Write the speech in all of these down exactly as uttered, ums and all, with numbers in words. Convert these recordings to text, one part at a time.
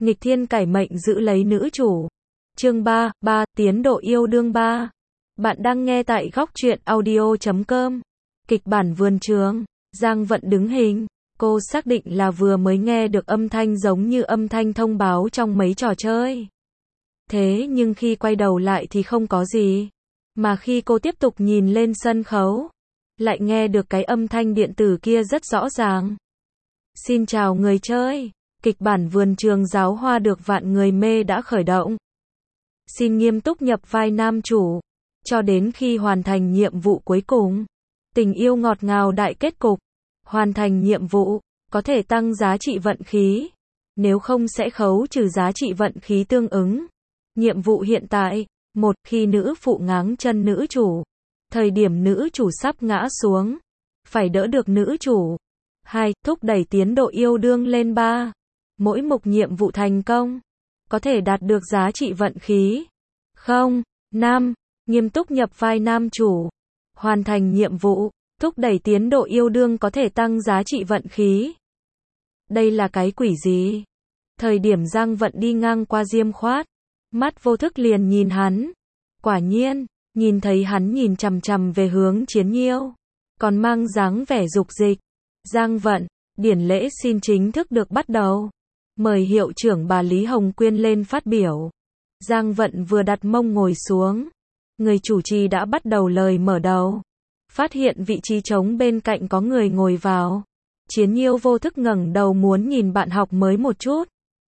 nghịch thiên cải mệnh giữ lấy nữ chủ. Chương ba, ba, tiến độ yêu đương ba. Bạn đang nghe tại góc truyện audio chấm com. Kịch bản Vườn Trường. Giang Vận đứng hình. Cô xác định là vừa mới nghe được âm thanh giống như âm thanh thông báo trong mấy trò chơi. Thế nhưng khi quay đầu lại thì không có gì. Mà khi cô tiếp tục nhìn lên sân khấu, lại nghe được cái âm thanh điện tử kia rất rõ ràng. Xin chào người chơi. Kịch bản Vườn Trường giáo hoa được vạn người mê đã khởi động. Xin nghiêm túc nhập vai nam chủ, cho đến khi hoàn thành nhiệm vụ cuối cùng. Tình yêu ngọt ngào đại kết cục. Hoàn thành nhiệm vụ, có thể tăng giá trị vận khí. Nếu không sẽ khấu trừ giá trị vận khí tương ứng. Nhiệm vụ hiện tại. Một, khi nữ phụ ngáng chân nữ chủ. Thời điểm nữ chủ sắp ngã xuống. Phải đỡ được nữ chủ. Hai, thúc đẩy tiến độ yêu đương lên ba. Mỗi mục nhiệm vụ thành công, có thể đạt được giá trị vận khí. Không. Năm, nghiêm túc nhập vai nam chủ. Hoàn thành nhiệm vụ, thúc đẩy tiến độ yêu đương có thể tăng giá trị vận khí. Đây là cái quỷ gì? Thời điểm Giang Vận đi ngang qua Diêm Khoát, mắt vô thức liền nhìn hắn. Quả nhiên, nhìn thấy hắn nhìn chằm chằm về hướng Chiến Nhiêu, còn mang dáng vẻ dục dịch. Giang Vận, điển lễ xin chính thức được bắt đầu. Mời hiệu trưởng bà Lý Hồng Quyên lên phát biểu. Giang Vận vừa đặt mông ngồi xuống, người chủ trì đã bắt đầu lời mở đầu. Phát hiện vị trí trống bên cạnh có người ngồi vào. Chiến Nhiêu vô thức ngẩng đầu muốn nhìn bạn học mới một chút.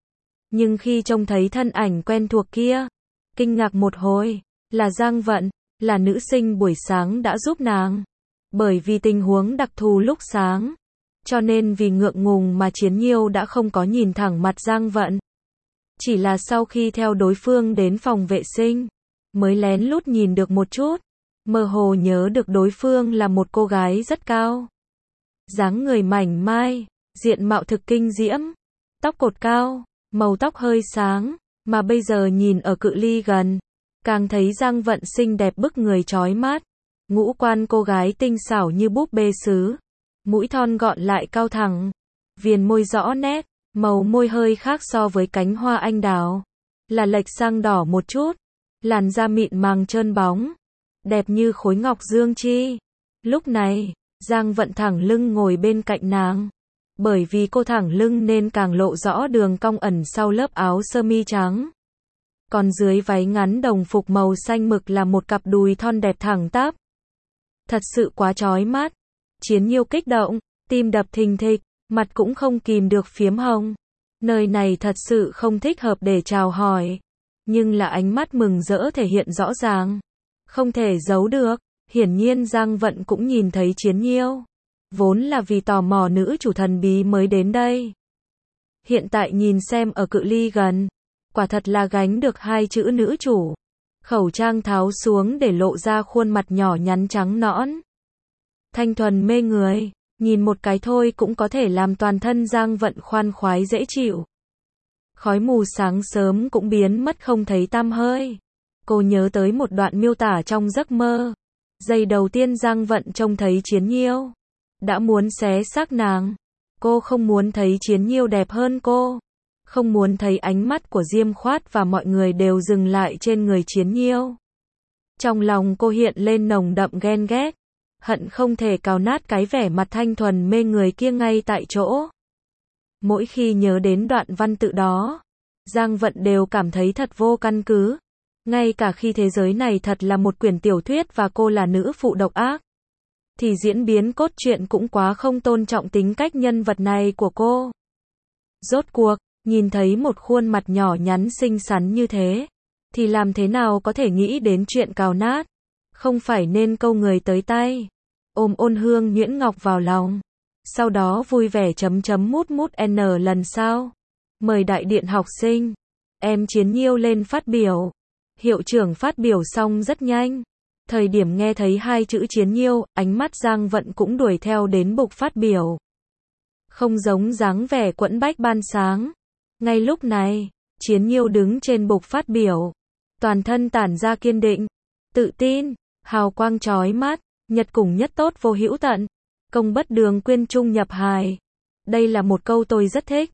Nhưng khi trông thấy thân ảnh quen thuộc kia, kinh ngạc một hồi, là Giang Vận, là nữ sinh buổi sáng đã giúp nàng. Bởi vì tình huống đặc thù lúc sáng, cho nên vì ngượng ngùng mà Chiến Nhiêu đã không có nhìn thẳng mặt Giang Vận. Chỉ là sau khi theo đối phương đến phòng vệ sinh, mới lén lút nhìn được một chút, mơ hồ nhớ được đối phương là một cô gái rất cao. Dáng người mảnh mai, diện mạo thực kinh diễm, tóc cột cao, màu tóc hơi sáng, mà bây giờ nhìn ở cự ly gần, càng thấy Giang Vận xinh đẹp bức người chói mắt. Ngũ quan cô gái tinh xảo như búp bê sứ, mũi thon gọn lại cao thẳng, viền môi rõ nét, màu môi hơi khác so với cánh hoa anh đào, là lệch sang đỏ một chút, làn da mịn màng trơn bóng, đẹp như khối ngọc dương chi. Lúc này, Giang Vận thẳng lưng ngồi bên cạnh nàng, bởi vì cô thẳng lưng nên càng lộ rõ đường cong ẩn sau lớp áo sơ mi trắng. Còn dưới váy ngắn đồng phục màu xanh mực là một cặp đùi thon đẹp thẳng tắp. Thật sự quá chói mắt. Chiến Nhiêu kích động, tim đập thình thịch, mặt cũng không kìm được phiếm hồng. Nơi này thật sự không thích hợp để chào hỏi, nhưng là ánh mắt mừng rỡ thể hiện rõ ràng, không thể giấu được. Hiển nhiên Giang Vận cũng nhìn thấy Chiến Nhiêu, vốn là vì tò mò nữ chủ thần bí mới đến đây. Hiện tại nhìn xem ở cự ly gần, quả thật là gánh được hai chữ nữ chủ. Khẩu trang tháo xuống để lộ ra khuôn mặt nhỏ nhắn trắng nõn, thanh thuần mê người, nhìn một cái thôi cũng có thể làm toàn thân Giang Vận khoan khoái dễ chịu. Khói mù sáng sớm cũng biến mất không thấy tăm hơi. Cô nhớ tới một đoạn miêu tả trong giấc mơ. Giây đầu tiên Giang Vận trông thấy Chiến Nhiêu, đã muốn xé xác nàng. Cô không muốn thấy Chiến Nhiêu đẹp hơn cô, không muốn thấy ánh mắt của Diêm Khoát và mọi người đều dừng lại trên người Chiến Nhiêu. Trong lòng cô hiện lên nồng đậm ghen ghét, hận không thể cào nát cái vẻ mặt thanh thuần mê người kia ngay tại chỗ. Mỗi khi nhớ đến đoạn văn tự đó, Giang Vận đều cảm thấy thật vô căn cứ. Ngay cả khi thế giới này thật là một quyển tiểu thuyết và cô là nữ phụ độc ác, thì diễn biến cốt truyện cũng quá không tôn trọng tính cách nhân vật này của cô. Rốt cuộc, nhìn thấy một khuôn mặt nhỏ nhắn xinh xắn như thế, thì làm thế nào có thể nghĩ đến chuyện cào nát, không phải nên câu người tới tay, ôm ôn hương nhuyễn ngọc vào lòng, sau đó vui vẻ chấm chấm mút mút n lần sau. Mời đại điện học sinh, em Chiến Nhiêu lên phát biểu. Hiệu trưởng phát biểu xong rất nhanh. Thời điểm nghe thấy hai chữ Chiến Nhiêu, ánh mắt Giang Vận cũng đuổi theo đến bục phát biểu. Không giống dáng vẻ quẫn bách ban sáng. Ngay lúc này, Chiến Nhiêu đứng trên bục phát biểu, toàn thân tản ra kiên định, tự tin, hào quang chói mắt, nhật cùng nhất tốt vô hữu tận, công bất đường quyên trung nhập hài. Đây là một câu tôi rất thích.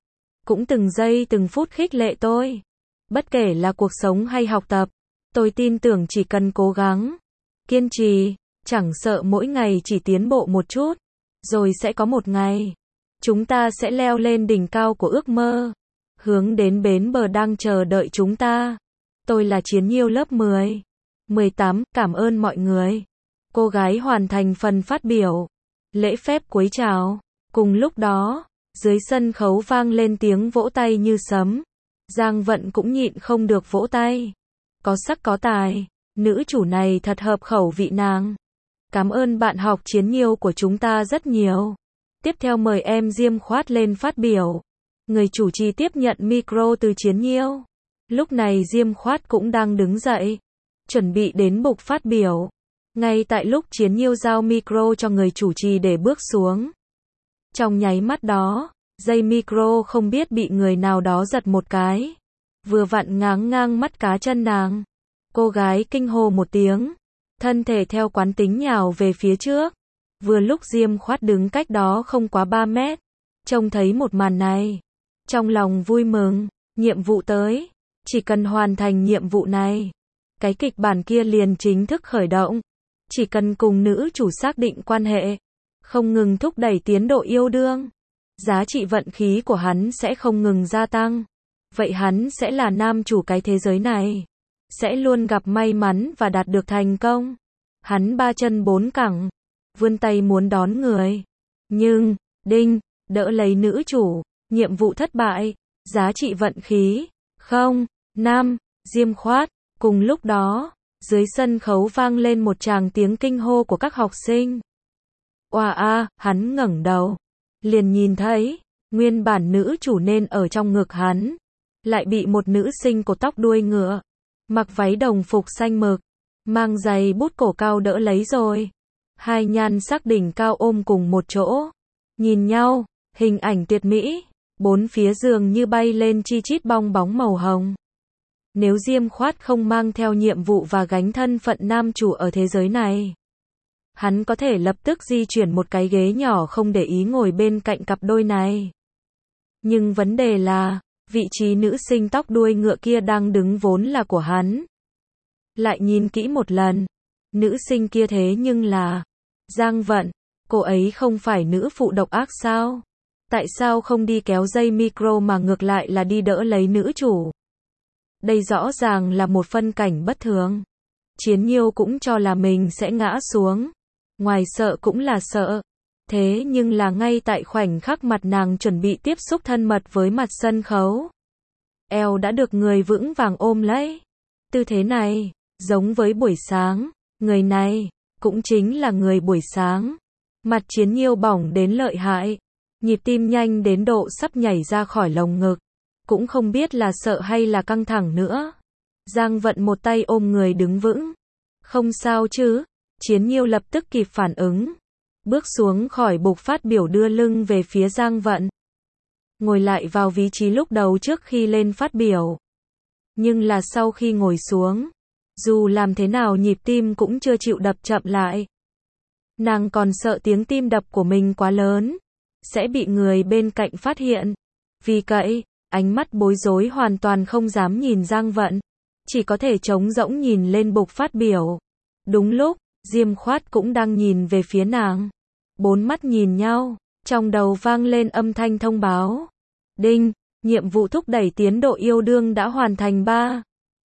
cũng từng giây từng phút khích lệ tôi. Bất kể là cuộc sống hay học tập, tôi tin tưởng chỉ cần cố gắng, kiên trì, chẳng sợ mỗi ngày chỉ tiến bộ một chút, rồi sẽ có một ngày, chúng ta sẽ leo lên đỉnh cao của ước mơ, hướng đến bến bờ đang chờ đợi chúng ta. Tôi là Chiến Nhiêu lớp mười. mười tám, cảm ơn mọi người. Cô gái hoàn thành phần phát biểu. Lễ phép cúi chào. Cùng lúc đó, dưới sân khấu vang lên tiếng vỗ tay như sấm. Giang Vận cũng nhịn không được vỗ tay. Có sắc có tài, nữ chủ này thật hợp khẩu vị nàng. Cảm ơn bạn học Chiến Nhiêu của chúng ta rất nhiều. Tiếp theo mời em Diêm Khoát lên phát biểu. Người chủ trì tiếp nhận micro từ Chiến Nhiêu. Lúc này Diêm Khoát cũng đang đứng dậy, chuẩn bị đến bục phát biểu. Ngay tại lúc Chiến Nhiêu giao micro cho người chủ trì để bước xuống. Trong nháy mắt đó, dây micro không biết bị người nào đó giật một cái. Vừa vặn ngáng ngang mắt cá chân nàng. Cô gái kinh hô một tiếng, thân thể theo quán tính nhào về phía trước. Vừa lúc Diêm Khoát đứng cách đó không quá ba mét, trông thấy một màn này. Trong lòng vui mừng, nhiệm vụ tới. Chỉ cần hoàn thành nhiệm vụ này, cái kịch bản kia liền chính thức khởi động. Chỉ cần cùng nữ chủ xác định quan hệ, không ngừng thúc đẩy tiến độ yêu đương, giá trị vận khí của hắn sẽ không ngừng gia tăng. Vậy hắn sẽ là nam chủ cái thế giới này, sẽ luôn gặp may mắn và đạt được thành công. Hắn ba chân bốn cẳng, vươn tay muốn đón người. Nhưng, đinh, đỡ lấy nữ chủ, nhiệm vụ thất bại, giá trị vận khí, không, năm, Diêm Khoát. Cùng lúc đó, dưới sân khấu vang lên một tràng tiếng kinh hô của các học sinh. Oa a, hắn ngẩng đầu, liền nhìn thấy, nguyên bản nữ chủ nên ở trong ngực hắn, lại bị một nữ sinh cột tóc đuôi ngựa, mặc váy đồng phục xanh mực, mang giày bút cổ cao đỡ lấy rồi. Hai nhan sắc đỉnh cao ôm cùng một chỗ, nhìn nhau, hình ảnh tuyệt mỹ, bốn phía giường như bay lên chi chít bong bóng màu hồng. Nếu Diêm Khoát không mang theo nhiệm vụ và gánh thân phận nam chủ ở thế giới này, hắn có thể lập tức di chuyển một cái ghế nhỏ không để ý ngồi bên cạnh cặp đôi này. Nhưng vấn đề là, vị trí nữ sinh tóc đuôi ngựa kia đang đứng vốn là của hắn. Lại nhìn kỹ một lần, nữ sinh kia thế nhưng là Giang Vận, cô ấy không phải nữ phụ độc ác sao? Tại sao không đi kéo dây micro mà ngược lại là đi đỡ lấy nữ chủ? Đây rõ ràng là một phân cảnh bất thường. Chiến Nhiêu cũng cho là mình sẽ ngã xuống. Ngoài sợ cũng là sợ. Thế nhưng là ngay tại khoảnh khắc mặt nàng chuẩn bị tiếp xúc thân mật với mặt sân khấu, eo đã được người vững vàng ôm lấy. Tư thế này, giống với buổi sáng, người này, cũng chính là người buổi sáng. Mặt Chiến Nhiêu bỏng đến lợi hại, nhịp tim nhanh đến độ sắp nhảy ra khỏi lồng ngực. Cũng không biết là sợ hay là căng thẳng nữa. Giang Vận một tay ôm người đứng vững. Không sao chứ? Chiến Nhiêu lập tức kịp phản ứng. Bước xuống khỏi bục phát biểu đưa lưng về phía Giang Vận. Ngồi lại vào vị trí lúc đầu trước khi lên phát biểu. Nhưng là sau khi ngồi xuống, dù làm thế nào nhịp tim cũng chưa chịu đập chậm lại. Nàng còn sợ tiếng tim đập của mình quá lớn, sẽ bị người bên cạnh phát hiện. Vì vậy, ánh mắt bối rối hoàn toàn không dám nhìn Giang Vận, chỉ có thể trống rỗng nhìn lên bục phát biểu. Đúng lúc, Diêm Khoát cũng đang nhìn về phía nàng. Bốn mắt nhìn nhau, trong đầu vang lên âm thanh thông báo. Đinh, nhiệm vụ thúc đẩy tiến độ yêu đương đã hoàn thành ba.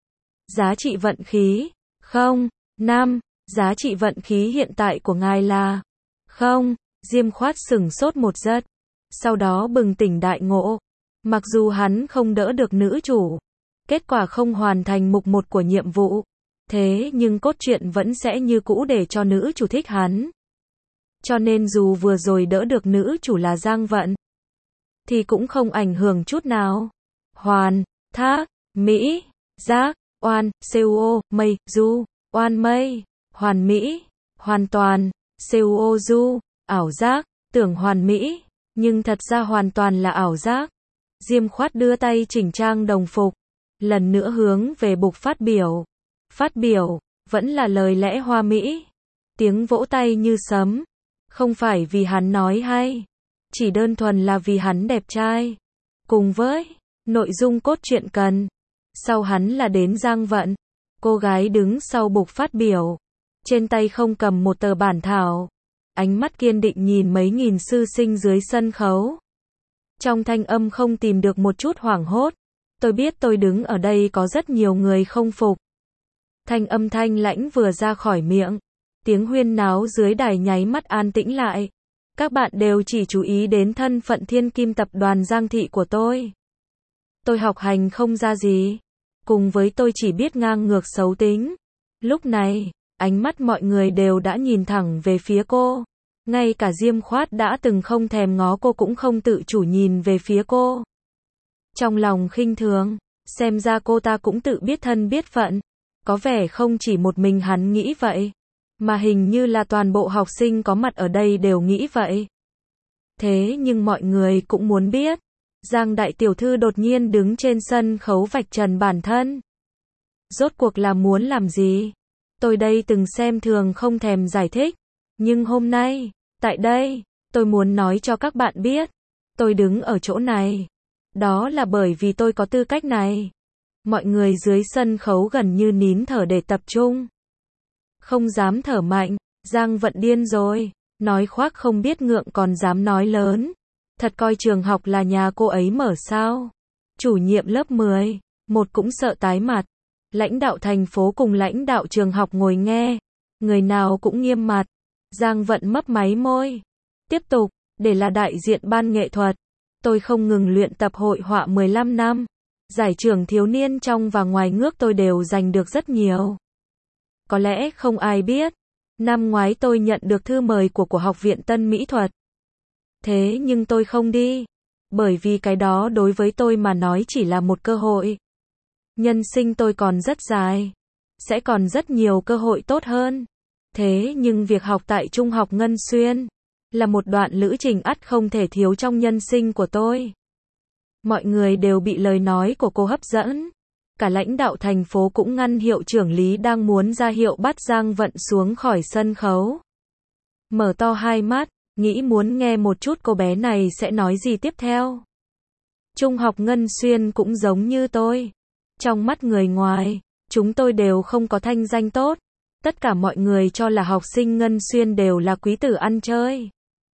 Giá trị vận khí, không, năm, giá trị vận khí hiện tại của ngài là, không, Diêm Khoát sửng sốt một giây. Sau đó bừng tỉnh đại ngộ. Mặc dù hắn không đỡ được nữ chủ, kết quả không hoàn thành mục một của nhiệm vụ, thế nhưng cốt truyện vẫn sẽ như cũ để cho nữ chủ thích hắn. Cho nên dù vừa rồi đỡ được nữ chủ là Giang Vận, thì cũng không ảnh hưởng chút nào. Hoàn, thác, mỹ, giác, oan, cuo, mây, du, oan mây, hoàn mỹ, hoàn toàn, cuo du, ảo giác, tưởng hoàn mỹ, nhưng thật ra hoàn toàn là ảo giác. Diêm Khoát đưa tay chỉnh trang đồng phục, lần nữa hướng về bục phát biểu. Phát biểu, vẫn là lời lẽ hoa mỹ. Tiếng vỗ tay như sấm. Không phải vì hắn nói hay, chỉ đơn thuần là vì hắn đẹp trai. cùng với nội dung cốt truyện cần. Sau hắn là đến Giang Vận. Cô gái đứng sau bục phát biểu. Trên tay không cầm một tờ bản thảo. Ánh mắt kiên định nhìn mấy nghìn sư sinh dưới sân khấu. Trong thanh âm không tìm được một chút hoảng hốt. Tôi biết tôi đứng ở đây có rất nhiều người không phục. Thanh âm thanh lãnh vừa ra khỏi miệng. Tiếng huyên náo dưới đài nháy mắt an tĩnh lại. Các bạn đều chỉ chú ý đến thân phận thiên kim tập đoàn Giang Thị của tôi. Tôi học hành không ra gì. Cùng với tôi chỉ biết ngang ngược xấu tính. Lúc này, ánh mắt mọi người đều đã nhìn thẳng về phía cô. Ngay cả Diêm Khoát đã từng không thèm ngó cô cũng không tự chủ nhìn về phía cô. Trong lòng khinh thường, xem ra cô ta cũng tự biết thân biết phận. Có vẻ không chỉ một mình hắn nghĩ vậy, mà hình như là toàn bộ học sinh có mặt ở đây đều nghĩ vậy. Thế nhưng mọi người cũng muốn biết, Giang đại tiểu thư đột nhiên đứng trên sân khấu vạch trần bản thân. Rốt cuộc là muốn làm gì? Tôi đây từng xem thường không thèm giải thích. Nhưng hôm nay, tại đây, tôi muốn nói cho các bạn biết. Tôi đứng ở chỗ này. Đó là bởi vì tôi có tư cách này. Mọi người dưới sân khấu gần như nín thở để tập trung. Không dám thở mạnh, Giang Vận điên rồi. Nói khoác không biết ngượng còn dám nói lớn. Thật coi trường học là nhà cô ấy mở sao? Chủ nhiệm lớp mười, một cũng sợ tái mặt. Lãnh đạo thành phố cùng lãnh đạo trường học ngồi nghe. Người nào cũng nghiêm mặt. Giang Vận mấp máy môi. Tiếp tục, để là đại diện ban nghệ thuật. Tôi không ngừng luyện tập hội họa mười lăm năm. Giải thưởng thiếu niên trong và ngoài nước tôi đều giành được rất nhiều. Có lẽ không ai biết. Năm ngoái tôi nhận được thư mời của của Học viện Tân Mỹ thuật. Thế nhưng tôi không đi. Bởi vì cái đó đối với tôi mà nói chỉ là một cơ hội. Nhân sinh tôi còn rất dài. Sẽ còn rất nhiều cơ hội tốt hơn. Thế nhưng việc học tại Trung học Ngân Xuyên là một đoạn lữ trình ắt không thể thiếu trong nhân sinh của tôi. Mọi người đều bị lời nói của cô hấp dẫn. Cả lãnh đạo thành phố cũng ngăn hiệu trưởng Lý đang muốn ra hiệu bắt Giang Vận xuống khỏi sân khấu. Mở to hai mắt, nghĩ muốn nghe một chút cô bé này sẽ nói gì tiếp theo. Trung học Ngân Xuyên cũng giống như tôi. Trong mắt người ngoài, chúng tôi đều không có thanh danh tốt. Tất cả mọi người cho là học sinh Ngân Xuyên đều là quý tử ăn chơi.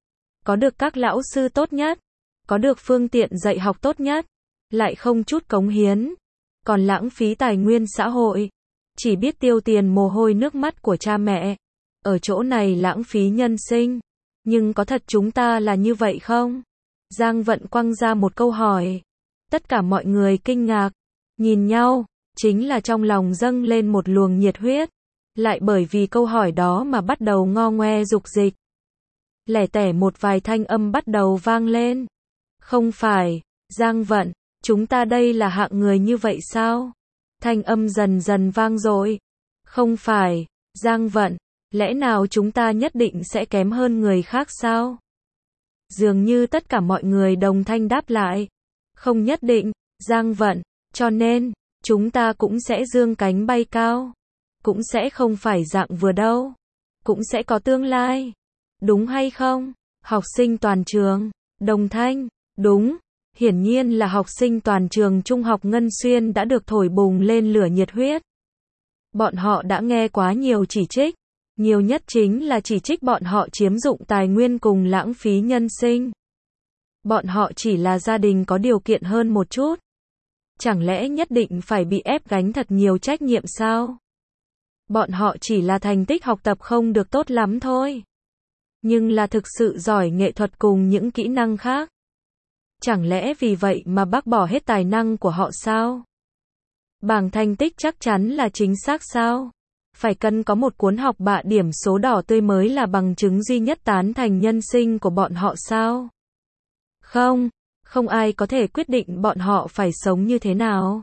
Có được các lão sư tốt nhất. Có được phương tiện dạy học tốt nhất. Lại không chút cống hiến. Còn lãng phí tài nguyên xã hội. Chỉ biết tiêu tiền mồ hôi nước mắt của cha mẹ. Ở chỗ này lãng phí nhân sinh. Nhưng có thật chúng ta là như vậy không? Giang Vận quăng ra một câu hỏi. Tất cả mọi người kinh ngạc. Nhìn nhau. Chính là trong lòng dâng lên một luồng nhiệt huyết. Lại bởi vì câu hỏi đó mà bắt đầu ngo ngoe dục dịch. Lẻ tẻ một vài thanh âm bắt đầu vang lên. Không phải, Giang Vận, chúng ta đây là hạng người như vậy sao? Thanh âm dần dần vang dội. Không phải, Giang Vận, lẽ nào chúng ta nhất định sẽ kém hơn người khác sao? Dường như tất cả mọi người đồng thanh đáp lại. Không nhất định, Giang Vận, cho nên, chúng ta cũng sẽ dương cánh bay cao. Cũng sẽ không phải dạng vừa đâu. Cũng sẽ có tương lai. Đúng hay không? Học sinh toàn trường, đồng thanh, đúng. Hiển nhiên là học sinh toàn trường Trung học Ngân Xuyên đã được thổi bùng lên lửa nhiệt huyết. Bọn họ đã nghe quá nhiều chỉ trích. Nhiều nhất chính là chỉ trích bọn họ chiếm dụng tài nguyên cùng lãng phí nhân sinh. Bọn họ chỉ là gia đình có điều kiện hơn một chút. Chẳng lẽ nhất định phải bị ép gánh thật nhiều trách nhiệm sao? Bọn họ chỉ là thành tích học tập không được tốt lắm thôi. Nhưng là thực sự giỏi nghệ thuật cùng những kỹ năng khác. Chẳng lẽ vì vậy mà bác bỏ hết tài năng của họ sao? Bảng thành tích chắc chắn là chính xác sao? Phải cần có một cuốn học bạ điểm số đỏ tươi mới là bằng chứng duy nhất tán thành nhân sinh của bọn họ sao? Không, không ai có thể quyết định bọn họ phải sống như thế nào.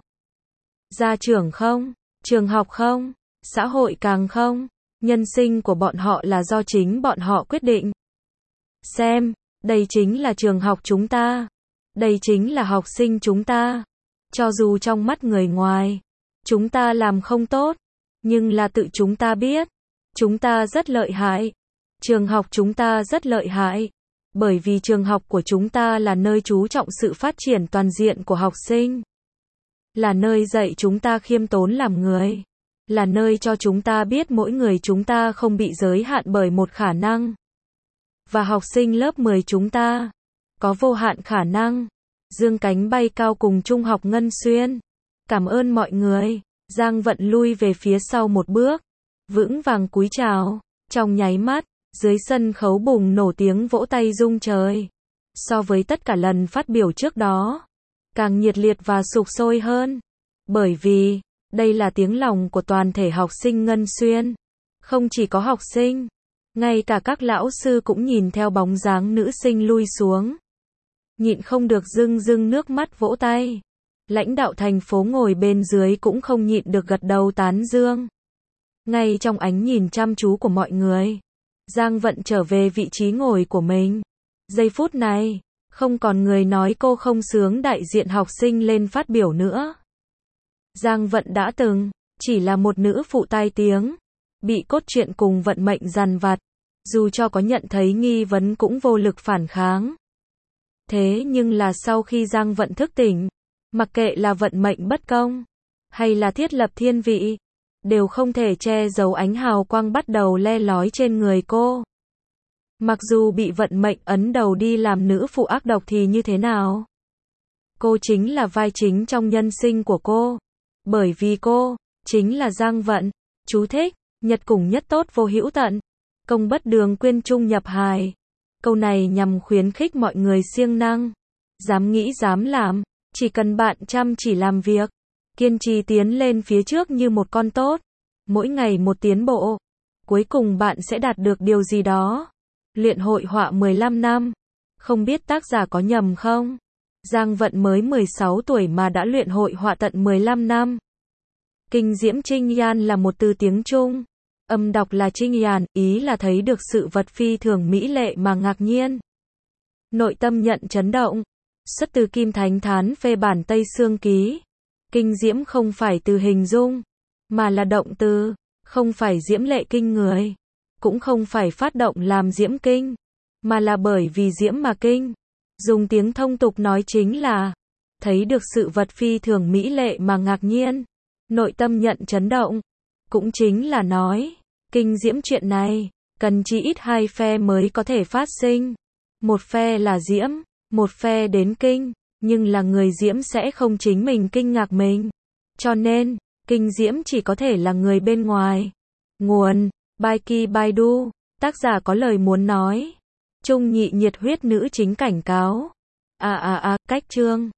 Gia trưởng không, trường học không, xã hội càng không, nhân sinh của bọn họ là do chính bọn họ quyết định. Xem, đây chính là trường học chúng ta. Đây chính là học sinh chúng ta. Cho dù trong mắt người ngoài, chúng ta làm không tốt, nhưng là tự chúng ta biết, chúng ta rất lợi hại. Trường học chúng ta rất lợi hại. Bởi vì trường học của chúng ta là nơi chú trọng sự phát triển toàn diện của học sinh. Là nơi dạy chúng ta khiêm tốn làm người. Là nơi cho chúng ta biết mỗi người chúng ta không bị giới hạn bởi một khả năng. Và học sinh lớp mười chúng ta có vô hạn khả năng. Dương cánh bay cao cùng Trung học Ngân Xuyên. Cảm ơn mọi người. Giang Vận lui về phía sau một bước. Vững vàng cúi chào. Trong nháy mắt, dưới sân khấu bùng nổ tiếng vỗ tay rung trời. So với tất cả lần phát biểu trước đó, càng nhiệt liệt và sục sôi hơn. Bởi vì, đây là tiếng lòng của toàn thể học sinh Ngân Xuyên. Không chỉ có học sinh, ngay cả các lão sư cũng nhìn theo bóng dáng nữ sinh lui xuống. Nhịn không được rưng rưng nước mắt vỗ tay. Lãnh đạo thành phố ngồi bên dưới cũng không nhịn được gật đầu tán dương. Ngay trong ánh nhìn chăm chú của mọi người, Giang Vận trở về vị trí ngồi của mình. Giây phút này, không còn người nói cô không xứng đại diện học sinh lên phát biểu nữa. Giang Vận đã từng, chỉ là một nữ phụ tai tiếng, bị cốt truyện cùng vận mệnh dằn vặt, dù cho có nhận thấy nghi vấn cũng vô lực phản kháng. Thế nhưng là sau khi Giang Vận thức tỉnh, mặc kệ là vận mệnh bất công, hay là thiết lập thiên vị, đều không thể che giấu ánh hào quang bắt đầu le lói trên người cô. Mặc dù bị vận mệnh ấn đầu đi làm nữ phụ ác độc thì như thế nào? Cô chính là vai chính trong nhân sinh của cô. Bởi vì cô, chính là Giang Vận. Chú thích, nhật cùng nhất tốt vô hữu tận. Công bất đường quyên trung nhập hài. Câu này nhằm khuyến khích mọi người siêng năng. Dám nghĩ dám làm. Chỉ cần bạn chăm chỉ làm việc. Kiên trì tiến lên phía trước như một con tốt. Mỗi ngày một tiến bộ. Cuối cùng bạn sẽ đạt được điều gì đó. Luyện hội họa mười lăm năm. Không biết tác giả có nhầm không? Giang Vận mới mười sáu tuổi mà đã luyện hội họa tận mười lăm năm. Kinh diễm trinh yan là một từ tiếng Trung. Âm đọc là trinh yan, ý là thấy được sự vật phi thường mỹ lệ mà ngạc nhiên. Nội tâm nhận chấn động. Xuất từ Kim Thánh Thán phê bản Tây Xương Ký. Kinh diễm không phải từ hình dung, mà là động từ, không phải diễm lệ kinh người, cũng không phải phát động làm diễm kinh, mà là bởi vì diễm mà kinh. Dùng tiếng thông tục nói chính là thấy được sự vật phi thường mỹ lệ mà ngạc nhiên, nội tâm nhận chấn động. Cũng chính là nói, kinh diễm chuyện này, cần chỉ ít hai phe mới có thể phát sinh. Một phe là diễm, một phe đến kinh, nhưng là người diễm sẽ không chính mình kinh ngạc mình. Cho nên, kinh diễm chỉ có thể là người bên ngoài. Nguồn, Baiki Baidu, tác giả có lời muốn nói. Trung nhị nhiệt huyết nữ chính cảnh cáo. À à à, cách chương.